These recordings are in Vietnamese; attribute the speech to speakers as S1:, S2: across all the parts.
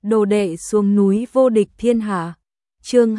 S1: Đồ đệ xuống núi vô địch thiên hạ. Chương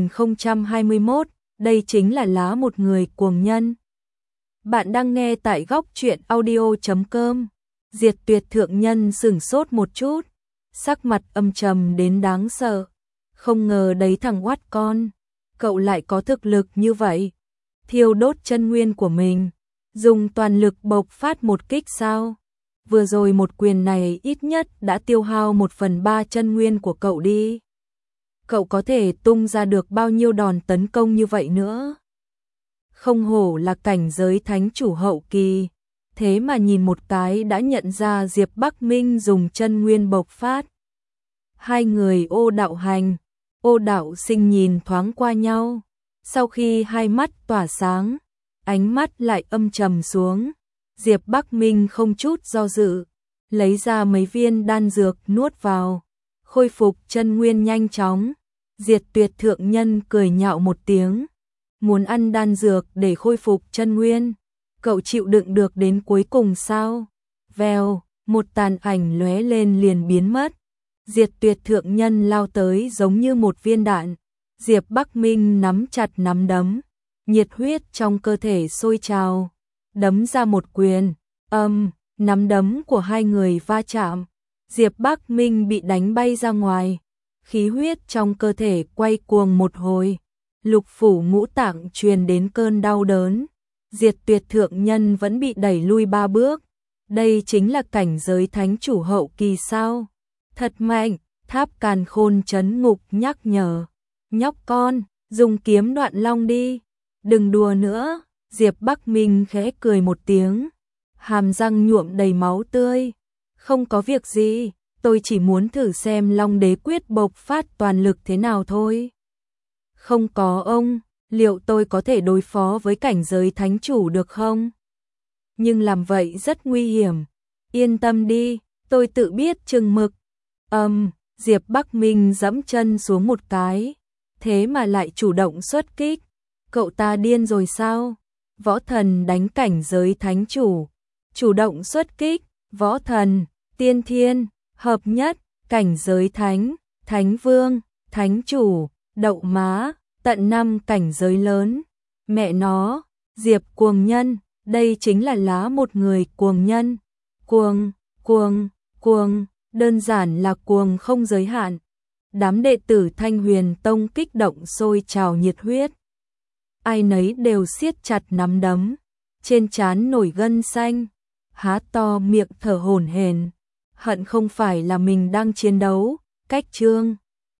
S1: 2021, đây chính là lá một người cuồng nhân. Bạn đang nghe tại góc truyện audio.com. Diệt Tuyệt thượng nhân sửng sốt một chút, sắc mặt âm trầm đến đáng sợ. Không ngờ đấy thằng oát con, cậu lại có thực lực như vậy. Thiêu đốt chân nguyên của mình, dùng toàn lực bộc phát một kích sao? Vừa rồi một quyền này ít nhất đã tiêu hao 1/3 chân nguyên của cậu đi. Cậu có thể tung ra được bao nhiêu đòn tấn công như vậy nữa? Không hổ là cảnh giới thánh chủ hậu kỳ, thế mà nhìn một cái đã nhận ra Diệp Bắc Minh dùng chân nguyên bộc phát. Hai người Ô Đạo Hành, Ô Đạo Sinh nhìn thoáng qua nhau, sau khi hai mắt tỏa sáng, ánh mắt lại âm trầm xuống. Diệp Bắc Minh không chút do dự, lấy ra mấy viên đan dược nuốt vào, khôi phục chân nguyên nhanh chóng. Diệt Tuyệt thượng nhân cười nhạo một tiếng, muốn ăn đan dược để khôi phục chân nguyên, cậu chịu đựng được đến cuối cùng sao? Vèo, một tàn ảnh lóe lên liền biến mất. Diệt Tuyệt thượng nhân lao tới giống như một viên đạn. Diệp Bắc Minh nắm chặt nắm đấm, nhiệt huyết trong cơ thể sôi trào, đấm ra một quyền. Nắm đấm của hai người va chạm, Diệp Bắc Minh bị đánh bay ra ngoài, khí huyết trong cơ thể quay cuồng một hồi, lục phủ ngũ tạng truyền đến cơn đau đớn. Diệt Tuyệt thượng nhân vẫn bị đẩy lui 3 bước. Đây chính là cảnh giới thánh chủ hậu kỳ sao? Thật mạnh. Tháp Càn Khôn trấn ngục nhắc nhở, nhóc con, dùng kiếm đoạn long đi, đừng đùa nữa. Diệp Bắc Minh khẽ cười một tiếng, hàm răng nhuộm đầy máu tươi. Không có việc gì, tôi chỉ muốn thử xem Long Đế Quyết bộc phát toàn lực thế nào thôi. Không có ông, liệu tôi có thể đối phó với cảnh giới thánh chủ được không? Nhưng làm vậy rất nguy hiểm. Yên tâm đi, tôi tự biết chừng mực. Diệp Bắc Minh giẫm chân xuống một cái, thế mà lại chủ động xuất kích. Cậu ta điên rồi sao? Võ thần đánh cảnh giới thánh chủ, chủ động xuất kích. Võ thần, tiên thiên, hợp nhất, cảnh giới thánh, thánh vương, thánh chủ, đậu má, tận 5 cảnh giới lớn. Mẹ nó, Diệp cuồng nhân, đây chính là lá một người cuồng nhân. Cuồng, đơn giản là cuồng không giới hạn. Đám đệ tử Thanh Huyền Tông kích động sôi trào nhiệt huyết. Ai nấy đều siết chặt nắm đấm, trên trán nổi gân xanh, há to miệng thở hổn hển, hận không phải là mình đang chiến đấu. Cách chương